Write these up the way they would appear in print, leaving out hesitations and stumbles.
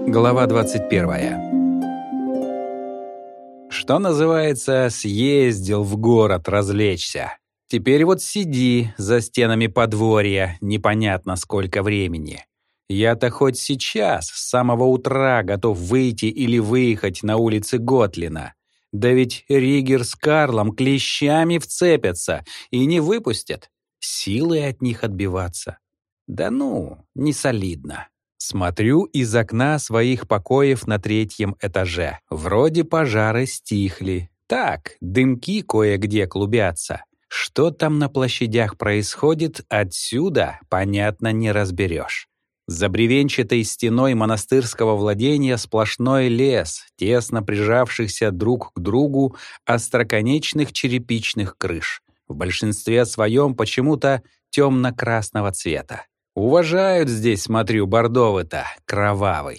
Глава 21. Что называется, съездил в город развлечься. Теперь вот сиди за стенами подворья непонятно сколько времени. Я-то хоть сейчас, с самого утра, готов выйти или выехать на улицы Готлина. Да ведь Ригер с Карлом клещами вцепятся и не выпустят. Силой от них отбиваться. Да ну, не солидно. Смотрю из окна своих покоев на 3-м этаже. Вроде пожары стихли. Так, дымки кое-где клубятся. Что там на площадях происходит, отсюда, понятно, не разберешь. За бревенчатой стеной монастырского владения сплошной лес, тесно прижавшихся друг к другу остроконечных черепичных крыш. В большинстве своем почему-то темно-красного цвета. Уважают здесь, смотрю, бордовый-то, кровавый.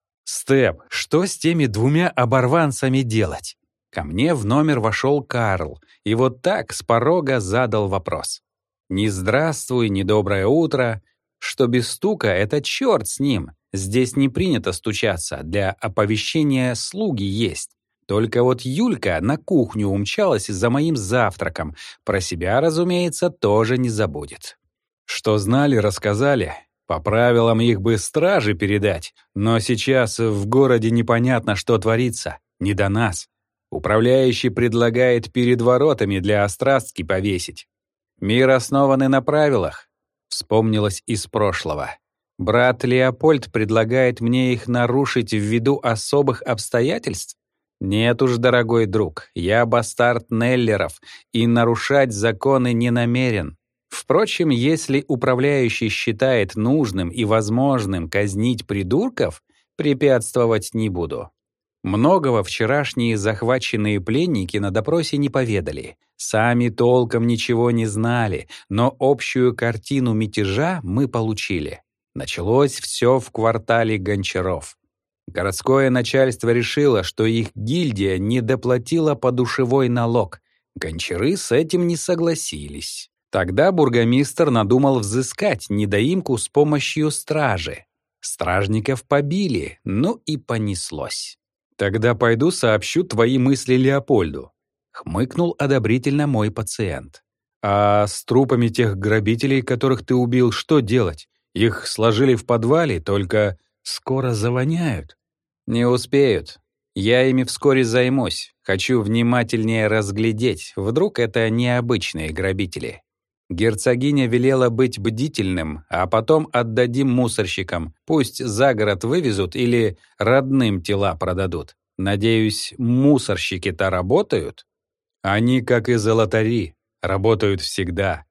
«Степ, что с теми 2 оборванцами делать?» Ко мне в номер вошел Карл, и вот так с порога задал вопрос. Ни здравствуй, ни доброе утро. Что без стука, это черт с ним. Здесь не принято стучаться, для оповещения слуги есть. Только вот Юлька на кухню умчалась за моим завтраком. Про себя, разумеется, тоже не забудет. Что знали, рассказали. По правилам их бы страже передать, но сейчас в городе непонятно, что творится. Не до нас. Управляющий предлагает перед воротами для острастки повесить. Мир основан на правилах. Вспомнилось из прошлого. Брат Леопольд предлагает мне их нарушить ввиду особых обстоятельств? Нет уж, дорогой друг, я бастард Неллеров и нарушать законы не намерен. Впрочем, если управляющий считает нужным и возможным казнить придурков, препятствовать не буду. Многого вчерашние захваченные пленники на допросе не поведали. Сами толком ничего не знали, но общую картину мятежа мы получили. Началось все в квартале Гончаров. Городское начальство решило, что их гильдия не доплатила подушевой налог. Гончары с этим не согласились. Тогда бургомистр надумал взыскать недоимку с помощью стражи. Стражников побили, ну и понеслось. «Тогда пойду сообщу твои мысли Леопольду», — хмыкнул одобрительно мой пациент. «А с трупами тех грабителей, которых ты убил, что делать? Их сложили в подвале, только скоро завоняют». «Не успеют. Я ими вскоре займусь. Хочу внимательнее разглядеть. Вдруг это необычные грабители». Герцогиня велела быть бдительным, а потом отдадим мусорщикам. Пусть за город вывезут или родным тела продадут. Надеюсь, мусорщики-то работают? Они, как и золотари, работают всегда.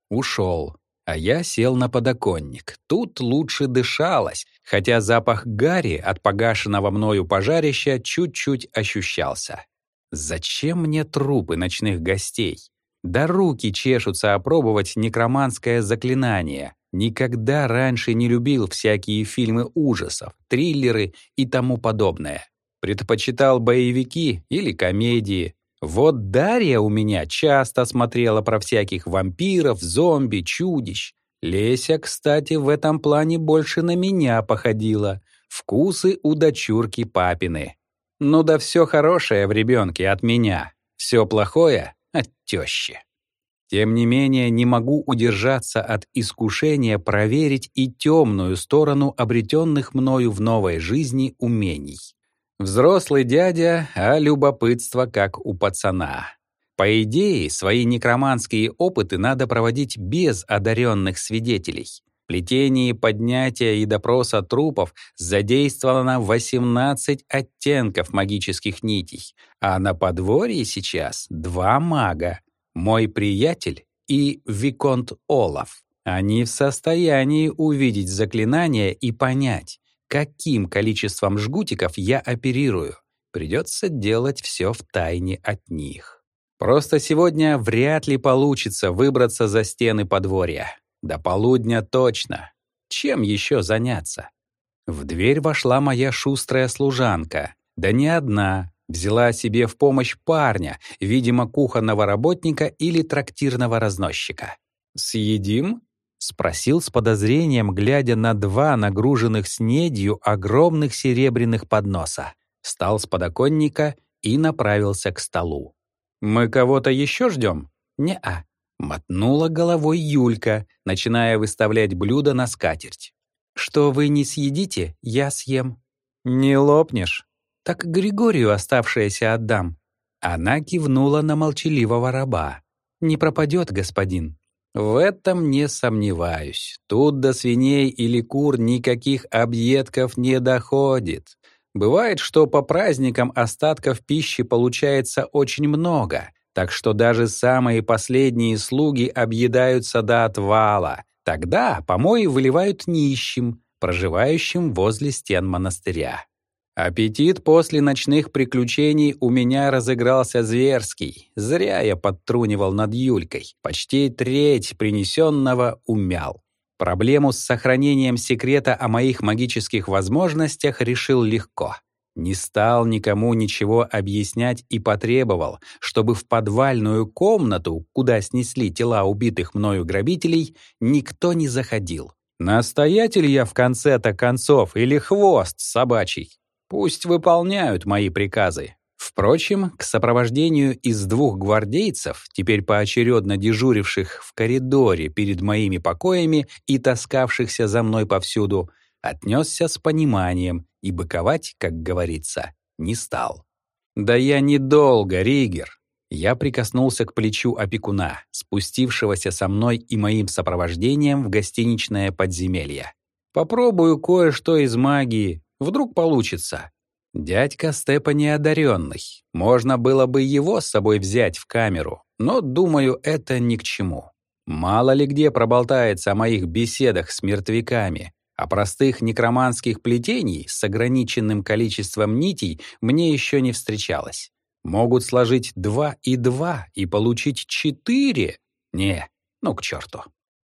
Ушел. А я сел на подоконник. Тут лучше дышалось, хотя запах гари от погашенного мною пожарища чуть-чуть ощущался. Зачем мне трупы ночных гостей? Да руки чешутся опробовать некроманское заклинание. Никогда раньше не любил всякие фильмы ужасов, триллеры и тому подобное. Предпочитал боевики или комедии. Вот Дарья у меня часто смотрела про всяких вампиров, зомби, чудищ. Леся, кстати, в этом плане больше на меня походила. Вкусы у дочурки папины. Ну да все хорошее в ребенке от меня. Все плохое от тещи. Тем не менее, не могу удержаться от искушения проверить и темную сторону обретенных мною в новой жизни умений. Взрослый дядя, а любопытство как у пацана. По идее, свои некроманские опыты надо проводить без одаренных свидетелей. В плетении поднятия и допроса трупов задействовано 18 оттенков магических нитей, а на подворье сейчас 2 мага. Мой приятель и Виконт Олаф. Они в состоянии увидеть заклинание и понять, каким количеством жгутиков я оперирую. Придется делать все втайне от них. Просто сегодня вряд ли получится выбраться за стены подворья. До полудня точно. Чем еще заняться? В дверь вошла моя шустрая служанка. Да не одна. Взяла себе в помощь парня, видимо, кухонного работника или трактирного разносчика. «Съедим?» — спросил с подозрением, глядя на 2 нагруженных снедью огромных серебряных подноса. Встал с подоконника и направился к столу. «Мы кого-то еще ждем?» «Не-а», — мотнула головой Юлька, начиная выставлять блюда на скатерть. «Что вы не съедите, я съем». «Не лопнешь?» «Так Григорию оставшееся отдам». Она кивнула на молчаливого раба. «Не пропадет, господин». В этом не сомневаюсь. Тут до свиней или кур никаких объедков не доходит. Бывает, что по праздникам остатков пищи получается очень много, так что даже самые последние слуги объедаются до отвала. Тогда помои выливают нищим, проживающим возле стен монастыря. Аппетит после ночных приключений у меня разыгрался зверский. Зря я подтрунивал над Юлькой. Почти треть принесенного умял. Проблему с сохранением секрета о моих магических возможностях решил легко. Не стал никому ничего объяснять и потребовал, чтобы в подвальную комнату, куда снесли тела убитых мною грабителей, никто не заходил. Настоятель я в конце-то концов или хвост собачий? Пусть выполняют мои приказы. Впрочем, к сопровождению из 2 гвардейцев, теперь поочередно дежуривших в коридоре перед моими покоями и таскавшихся за мной повсюду, отнесся с пониманием и быковать, как говорится, не стал. «Да я недолго, Ригер!» Я прикоснулся к плечу опекуна, спустившегося со мной и моим сопровождением в гостиничное подземелье. «Попробую кое-что из магии. Вдруг получится. Дядька Степа неодаренный. Можно было бы его с собой взять в камеру, но, думаю, это ни к чему. Мало ли где проболтается о моих беседах с мертвяками, а простых некроманских плетений с ограниченным количеством нитей мне еще не встречалось. Могут сложить 2 и 2 и получить 4? Не, ну к черту.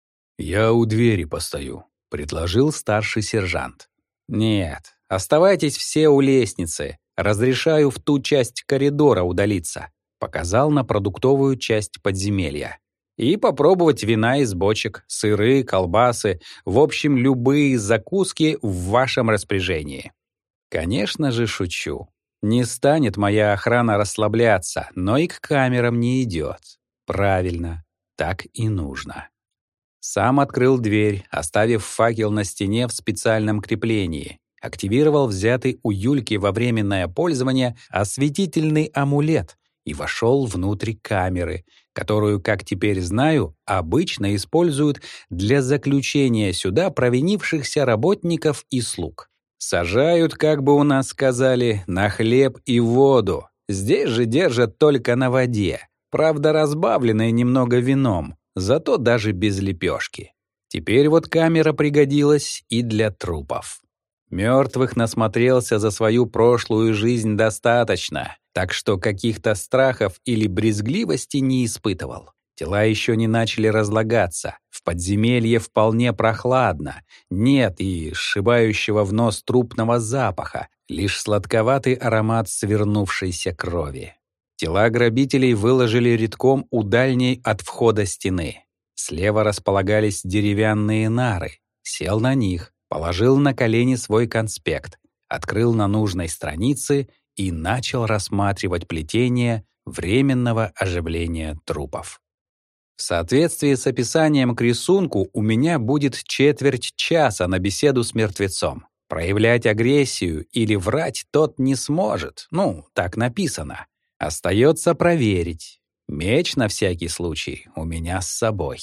«Я у двери постою», — предложил старший сержант. «Нет, оставайтесь все у лестницы. Разрешаю в ту часть коридора удалиться», — показал на продуктовую часть подземелья. «И попробовать вина из бочек, сыры, колбасы, в общем, любые закуски в вашем распоряжении». Конечно же, шучу. Не станет моя охрана расслабляться, но и к камерам не идет. Правильно, так и нужно. Сам открыл дверь, оставив факел на стене в специальном креплении. Активировал взятый у Юльки во временное пользование осветительный амулет и вошел внутрь камеры, которую, как теперь знаю, обычно используют для заключения сюда провинившихся работников и слуг. Сажают, как бы у нас сказали, на хлеб и воду. Здесь же держат только на воде, правда, разбавленной немного вином. Зато даже без лепешки. Теперь вот камера пригодилась и для трупов. Мертвых насмотрелся за свою прошлую жизнь достаточно, так что каких-то страхов или брезгливости не испытывал. Тела еще не начали разлагаться, в подземелье вполне прохладно, нет и сшибающего в нос трупного запаха, лишь сладковатый аромат свернувшейся крови. Тела грабителей выложили редком у дальней от входа стены. Слева располагались деревянные нары. Сел на них, положил на колени свой конспект, открыл на нужной странице и начал рассматривать плетение временного оживления трупов. В соответствии с описанием к рисунку у меня будет четверть часа на беседу с мертвецом. Проявлять агрессию или врать тот не сможет, так написано. Остается проверить. Меч, на всякий случай, у меня с собой.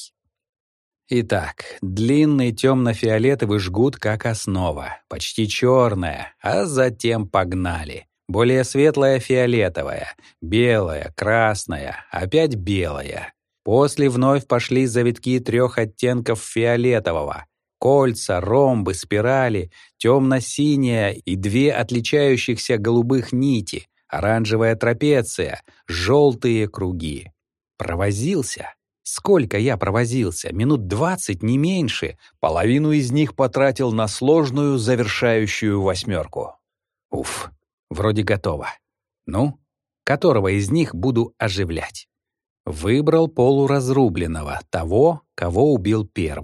Итак, длинный темно-фиолетовый жгут как основа, почти черная, а затем погнали. Более светлая фиолетовая, белая, красная, опять белая. После вновь пошли завитки 3 оттенков фиолетового. Кольца, ромбы, спирали, темно-синяя и 2 отличающихся голубых нити. Оранжевая трапеция, желтые круги. Провозился. Сколько я провозился? Минут 20, не меньше. Половину из них потратил на сложную завершающую 8. Уф, вроде готово. Которого из них буду оживлять? Выбрал полуразрубленного, того, кого убил первым.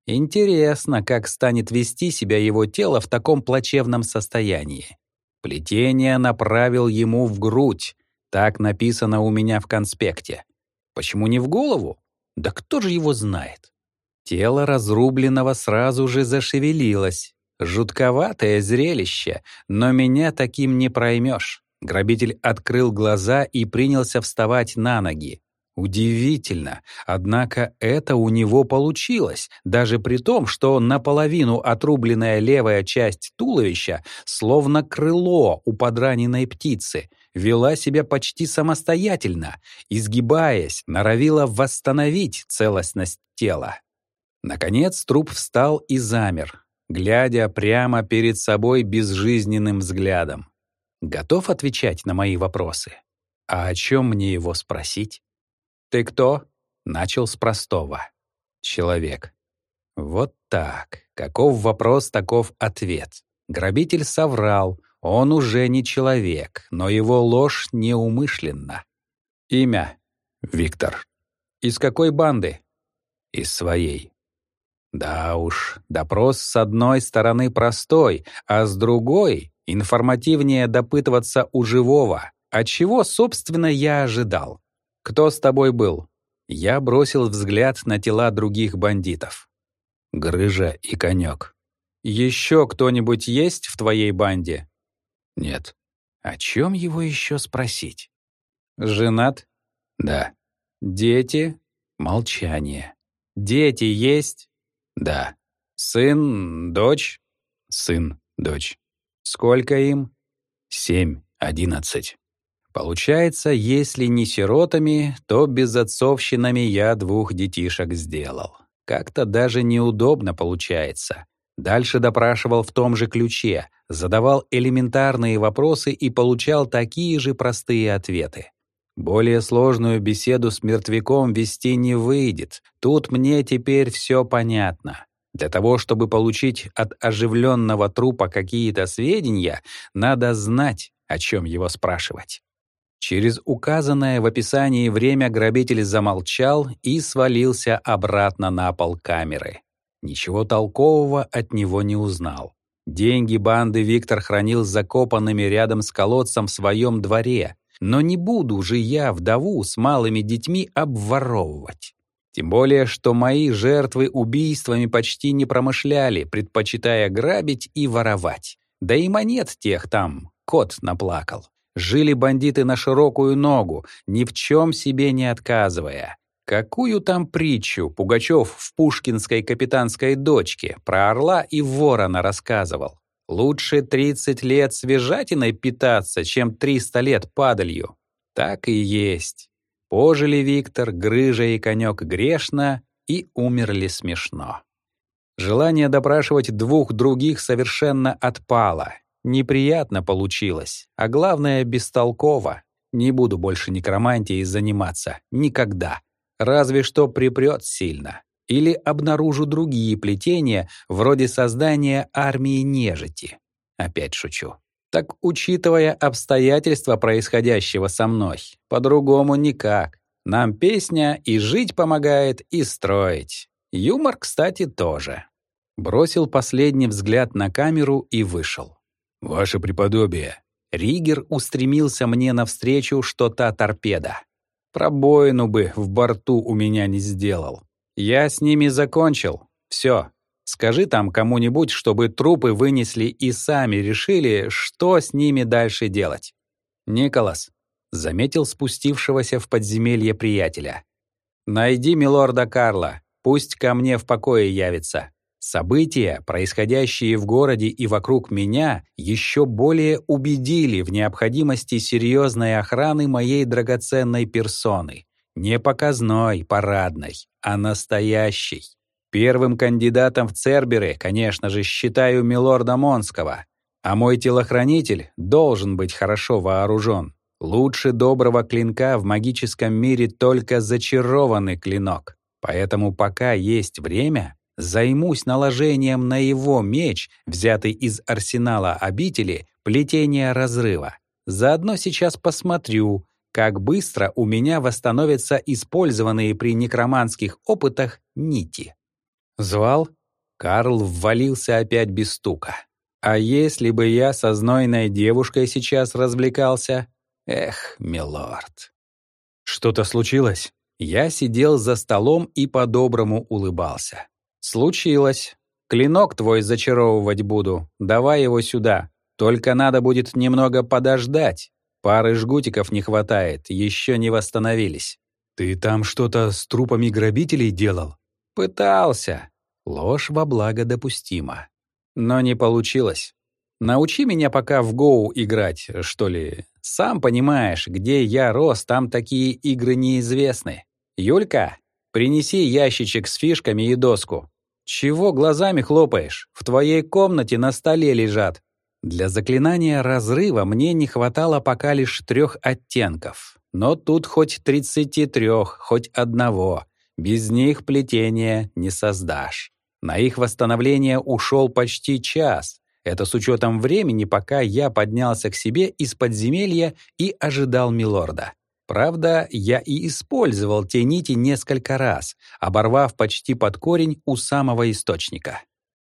Интересно, как станет вести себя его тело в таком плачевном состоянии. Плетение направил ему в грудь. Так написано у меня в конспекте. Почему не в голову? Да кто же его знает? Тело разрубленного сразу же зашевелилось. Жутковатое зрелище, но меня таким не проймешь. Грабитель открыл глаза и принялся вставать на ноги. Удивительно, однако это у него получилось, даже при том, что наполовину отрубленная левая часть туловища, словно крыло у подраненной птицы, вела себя почти самостоятельно, изгибаясь, норовила восстановить целостность тела. Наконец труп встал и замер, глядя прямо перед собой безжизненным взглядом. Готов отвечать на мои вопросы? А о чем мне его спросить? «Ты кто?» — начал с простого. «Человек». Вот так. Каков вопрос, таков ответ. Грабитель соврал. Он уже не человек, но его ложь неумышленна. Имя? Виктор. Из какой банды? Из своей. Да уж, допрос с одной стороны простой, а с другой — информативнее допытываться у живого. А чего, собственно, я ожидал? «Кто с тобой был?» Я бросил взгляд на тела других бандитов. Грыжа и конек. «Еще кто-нибудь есть в твоей банде?» «Нет». О чем его еще спросить? «Женат?» «Да». «Дети?» Молчание. «Дети есть?» «Да». «Сын, дочь?» «Сын, дочь». «Сколько им?» 7, 11. Получается, если не сиротами, то безотцовщинами я 2 детишек сделал. Как-то даже неудобно получается. Дальше допрашивал в том же ключе, задавал элементарные вопросы и получал такие же простые ответы. Более сложную беседу с мертвяком вести не выйдет. Тут мне теперь все понятно. Для того, чтобы получить от оживленного трупа какие-то сведения, надо знать, о чем его спрашивать. Через указанное в описании время грабитель замолчал и свалился обратно на пол камеры. Ничего толкового от него не узнал. Деньги банды Виктор хранил закопанными рядом с колодцем в своем дворе, но не буду же я вдову с малыми детьми обворовывать. Тем более, что мои жертвы убийствами почти не промышляли, предпочитая грабить и воровать. Да и монет тех там кот наплакал. Жили бандиты на широкую ногу, ни в чем себе не отказывая. Какую там притчу Пугачев в пушкинской «Капитанской дочке» про орла и ворона рассказывал? Лучше 30 лет свежатиной питаться, чем 300 лет падалью. Так и есть. Пожили Виктор, Грыжа и конек грешно и умерли смешно. Желание допрашивать 2 других совершенно отпало. Неприятно получилось, а главное, бестолково. Не буду больше некромантией заниматься. Никогда. Разве что припрет сильно. Или обнаружу другие плетения, вроде создания армии нежити. Опять шучу. Так, учитывая обстоятельства происходящего со мной, по-другому никак. Нам песня и жить помогает, и строить. Юмор, кстати, тоже. Бросил последний взгляд на камеру и вышел. «Ваше преподобие». Ригер устремился мне навстречу, что та торпеда. Пробоину бы в борту у меня не сделал. Я с ними закончил. Все. Скажи там кому-нибудь, чтобы трупы вынесли и сами решили, что с ними дальше делать. Николас заметил спустившегося в подземелье приятеля. Найди милорда Карла, пусть ко мне в покое явится. События, происходящие в городе и вокруг меня, еще более убедили в необходимости серьезной охраны моей драгоценной персоны. Не показной, парадной, а настоящей. Первым кандидатом в Церберы, конечно же, считаю милорда Монского, а мой телохранитель должен быть хорошо вооружен. Лучше доброго клинка в магическом мире только зачарованный клинок. Поэтому пока есть время, займусь наложением на его меч, взятый из арсенала обители, плетения разрыва. Заодно сейчас посмотрю, как быстро у меня восстановятся использованные при некроманских опытах нити. «Звал?» Карл ввалился опять без стука. «А если бы я со знойной девушкой сейчас развлекался? Эх, милорд». «Что-то случилось?» Я сидел за столом и по-доброму улыбался. «Случилось. Клинок твой зачаровывать буду. Давай его сюда. Только надо будет немного подождать. Пары жгутиков не хватает, еще не восстановились». «Ты там что-то с трупами грабителей делал?» «Пытался». Ложь во благо допустима. Но не получилось. Научи меня пока в Гоу играть, что ли. Сам понимаешь, где я рос, там такие игры неизвестны. Юлька, принеси ящичек с фишками и доску. Чего глазами хлопаешь? В твоей комнате на столе лежат. Для заклинания разрыва мне не хватало пока лишь 3 оттенков. Но тут хоть 33, хоть одного. Без них плетения не создашь. На их восстановление ушел почти час. Это с учетом времени, пока я поднялся к себе из подземелья и ожидал милорда. Правда, я и использовал те нити несколько раз, оборвав почти под корень у самого источника.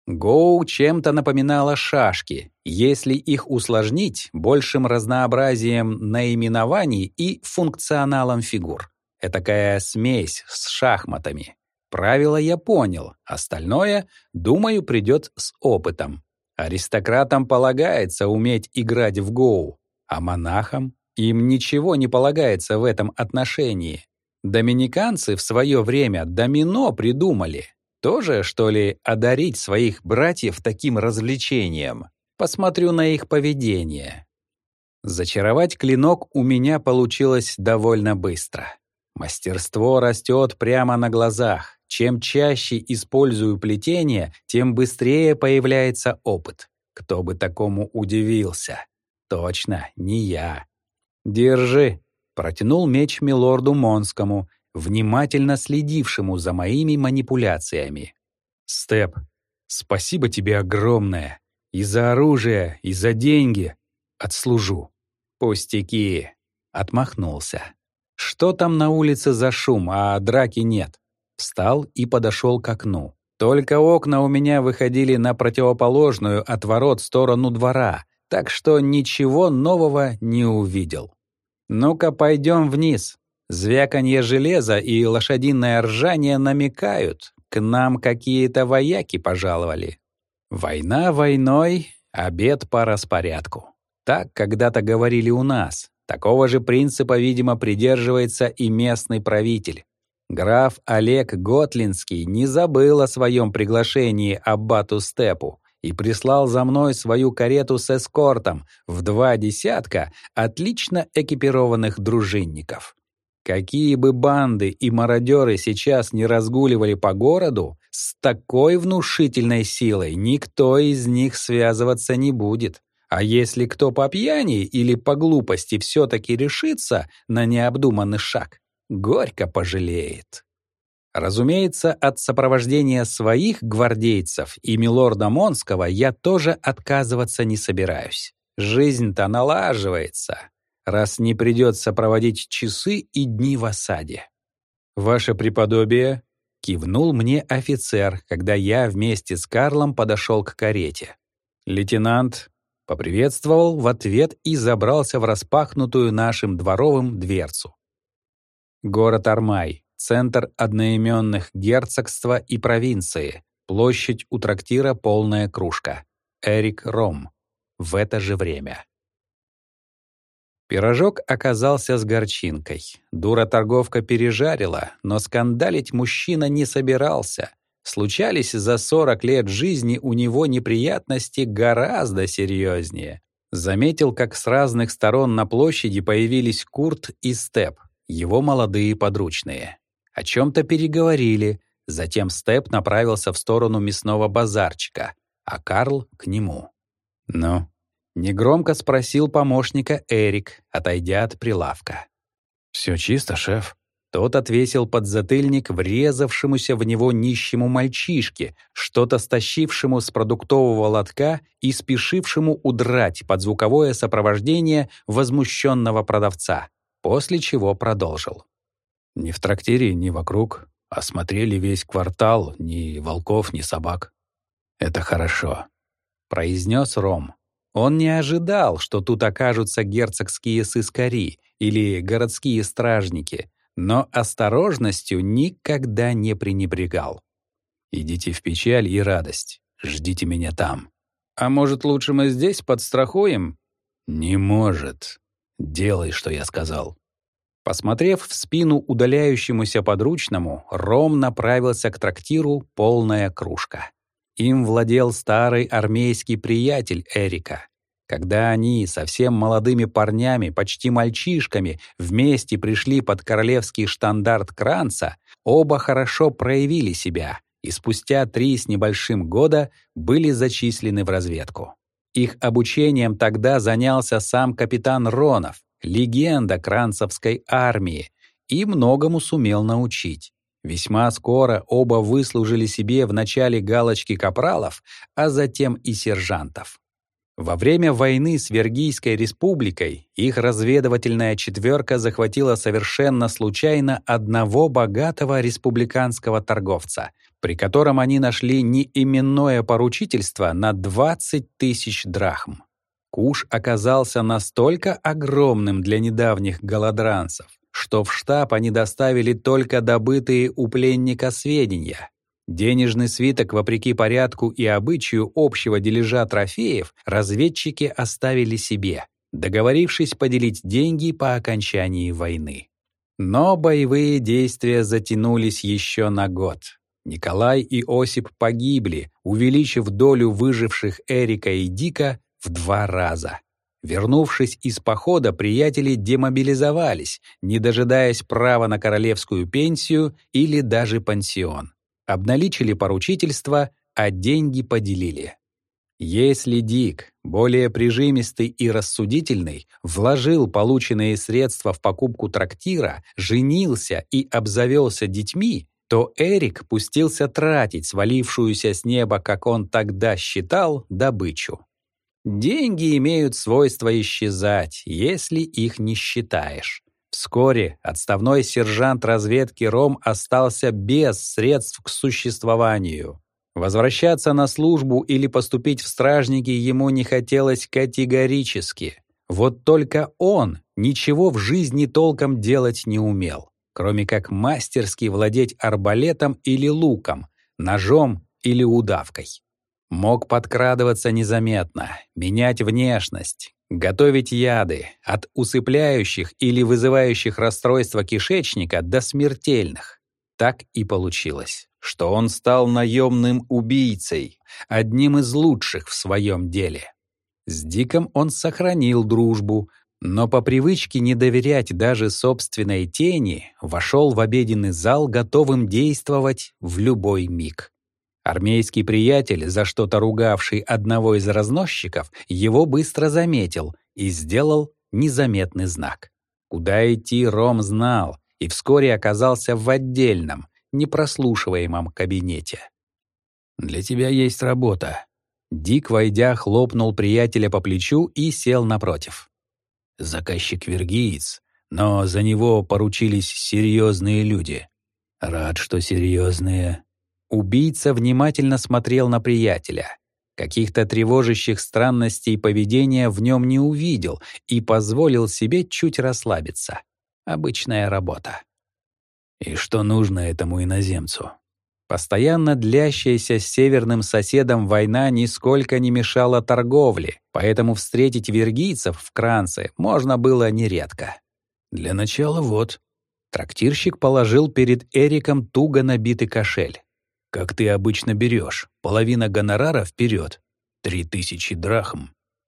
Гоу чем-то напоминало шашки, если их усложнить большим разнообразием наименований и функционалом фигур. Этакая смесь с шахматами. Правила я понял, остальное, думаю, придет с опытом. Аристократам полагается уметь играть в Гоу, а монахам им ничего не полагается в этом отношении. Доминиканцы в свое время домино придумали. Тоже, что ли, одарить своих братьев таким развлечением? Посмотрю на их поведение. Зачаровать клинок у меня получилось довольно быстро. Мастерство растет прямо на глазах. Чем чаще использую плетение, тем быстрее появляется опыт. Кто бы такому удивился? Точно, не я. «Держи», — протянул меч милорду Монскому, внимательно следившему за моими манипуляциями. «Степ, спасибо тебе огромное. И за оружие, и за деньги. Отслужу». «Пустяки», — отмахнулся. «Что там на улице за шум, а драки нет?» Встал и подошел к окну. Только окна у меня выходили на противоположную от ворот сторону двора, так что ничего нового не увидел. «Ну-ка, пойдем вниз». Звяканье железа и лошадиное ржание намекают. К нам какие-то вояки пожаловали. Война войной, обед по распорядку. Так когда-то говорили у нас. Такого же принципа, видимо, придерживается и местный правитель. Граф Олег Готлинский не забыл о своем приглашении аббату Степу и прислал за мной свою карету с эскортом в 2 десятка отлично экипированных дружинников. Какие бы банды и мародеры сейчас не разгуливали по городу, с такой внушительной силой никто из них связываться не будет. А если кто по пьяни или по глупости все-таки решится на необдуманный шаг, горько пожалеет. Разумеется, от сопровождения своих гвардейцев и милорда Монского я тоже отказываться не собираюсь. Жизнь-то налаживается, раз не придется проводить часы и дни в осаде. «Ваше преподобие», — кивнул мне офицер, когда я вместе с Карлом подошел к карете. «Лейтенант», — поприветствовал в ответ и забрался в распахнутую нашим дворовым дверцу. Город Армай, центр одноименных герцогства и провинции, площадь у трактира «Полная кружка». Эрик Ром. В это же время. Пирожок оказался с горчинкой. Дура-торговка пережарила, но скандалить мужчина не собирался. Случались за 40 лет жизни у него неприятности гораздо серьезнее. Заметил, как с разных сторон на площади появились Курт и Степ, его молодые подручные. О чем-то переговорили, затем Степ направился в сторону мясного базарчика, а Карл — к нему. «Ну?» — негромко спросил помощника Эрик, отойдя от прилавка. «Все чисто, шеф». Тот отвесил подзатыльник врезавшемуся в него нищему мальчишке, что-то стащившему с продуктового лотка и спешившему удрать под звуковое сопровождение возмущенного продавца, после чего продолжил. «Ни в трактире, ни вокруг. Осмотрели весь квартал, ни волков, ни собак. Это хорошо, произнес Ром. Он не ожидал, что тут окажутся герцогские сыскари или городские стражники, но осторожностью никогда не пренебрегал. «Идите в печаль и радость. Ждите меня там». «А может, лучше мы здесь подстрахуем?» «Не может. Делай, что я сказал». Посмотрев в спину удаляющемуся подручному, Ром направился к трактиру «Полная кружка». Им владел старый армейский приятель Эрика. Когда они, совсем молодыми парнями, почти мальчишками, вместе пришли под королевский штандарт Кранца, оба хорошо проявили себя и спустя 3 с небольшим года были зачислены в разведку. Их обучением тогда занялся сам капитан Ронов, легенда кранцевской армии, и многому сумел научить. Весьма скоро оба выслужили себе вначале галочки капралов, а затем и сержантов. Во время войны с Вергийской республикой их разведывательная четверка захватила совершенно случайно одного богатого республиканского торговца, при котором они нашли неименное поручительство на 20 000 драхм. Куш оказался настолько огромным для недавних голодранцев, что в штаб они доставили только добытые у пленника сведения. Денежный свиток, вопреки порядку и обычаю общего дележа трофеев, разведчики оставили себе, договорившись поделить деньги по окончании войны. Но боевые действия затянулись еще на год. Николай и Осип погибли, увеличив долю выживших Эрика и Дика в 2 раза. Вернувшись из похода, приятели демобилизовались, не дожидаясь права на королевскую пенсию или даже пансион. Обналичили поручительство, а деньги поделили. Если Дик, более прижимистый и рассудительный, вложил полученные средства в покупку трактира, женился и обзавелся детьми, то Эрик пустился тратить свалившуюся с неба, как он тогда считал, добычу. Деньги имеют свойство исчезать, если их не считаешь. Вскоре отставной сержант разведки Ром остался без средств к существованию. Возвращаться на службу или поступить в стражники ему не хотелось категорически. Вот только он ничего в жизни толком делать не умел, кроме как мастерски владеть арбалетом или луком, ножом или удавкой. Мог подкрадываться незаметно, менять внешность, готовить яды от усыпляющих или вызывающих расстройства кишечника до смертельных. Так и получилось, что он стал наемным убийцей, одним из лучших в своем деле. С Диком он сохранил дружбу, но по привычке не доверять даже собственной тени вошел в обеденный зал, готовым действовать в любой миг. Армейский приятель, за что-то ругавший одного из разносчиков, его быстро заметил и сделал незаметный знак. Куда идти Ром знал и вскоре оказался в отдельном, непрослушиваемом кабинете. «Для тебя есть работа». Дик, войдя, хлопнул приятеля по плечу и сел напротив. «Заказчик вергиец, но за него поручились серьезные люди». «Рад, что серьезные». Убийца внимательно смотрел на приятеля. Каких-то тревожащих странностей поведения в нем не увидел и позволил себе чуть расслабиться. Обычная работа. И что нужно этому иноземцу? Постоянно длящаяся с северным соседом война нисколько не мешала торговле, поэтому встретить вергийцев в Кранце можно было нередко. Для начала вот. Трактирщик положил перед Эриком туго набитый кошель. Как ты обычно берешь, половина гонорара вперед. 3000 драхм.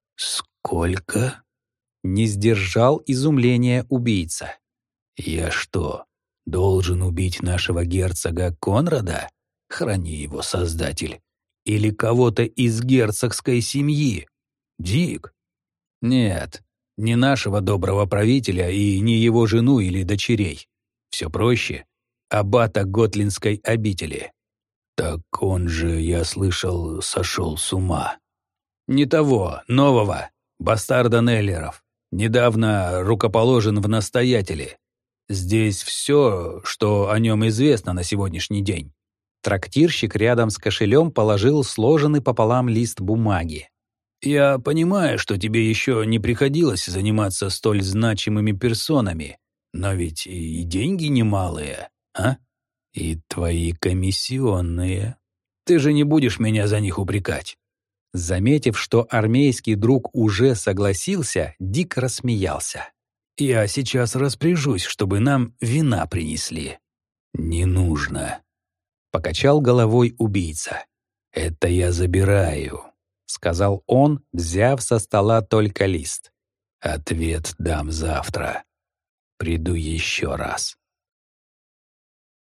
Сколько? Не сдержал изумления убийца. Я что, должен убить нашего герцога Конрада? Храни его, Создатель. Или кого-то из герцогской семьи? Дик? Нет, не нашего доброго правителя и не его жену или дочерей. Все проще. Аббата Готлинской обители. Так он же, я слышал, сошел с ума. Не того, нового, бастарда Неллеров. Недавно рукоположен в настоятели. Здесь все, что о нем известно на сегодняшний день». Трактирщик рядом с кошелем положил сложенный пополам лист бумаги. «Я понимаю, что тебе еще не приходилось заниматься столь значимыми персонами, но ведь и деньги немалые, а? И твои комиссионные. Ты же не будешь меня за них упрекать». Заметив, что армейский друг уже согласился, Дик рассмеялся. «Я сейчас распоряжусь, чтобы нам вина принесли». «Не нужно», — покачал головой убийца. «Это я забираю», — сказал он, взяв со стола только лист. «Ответ дам завтра. Приду еще раз».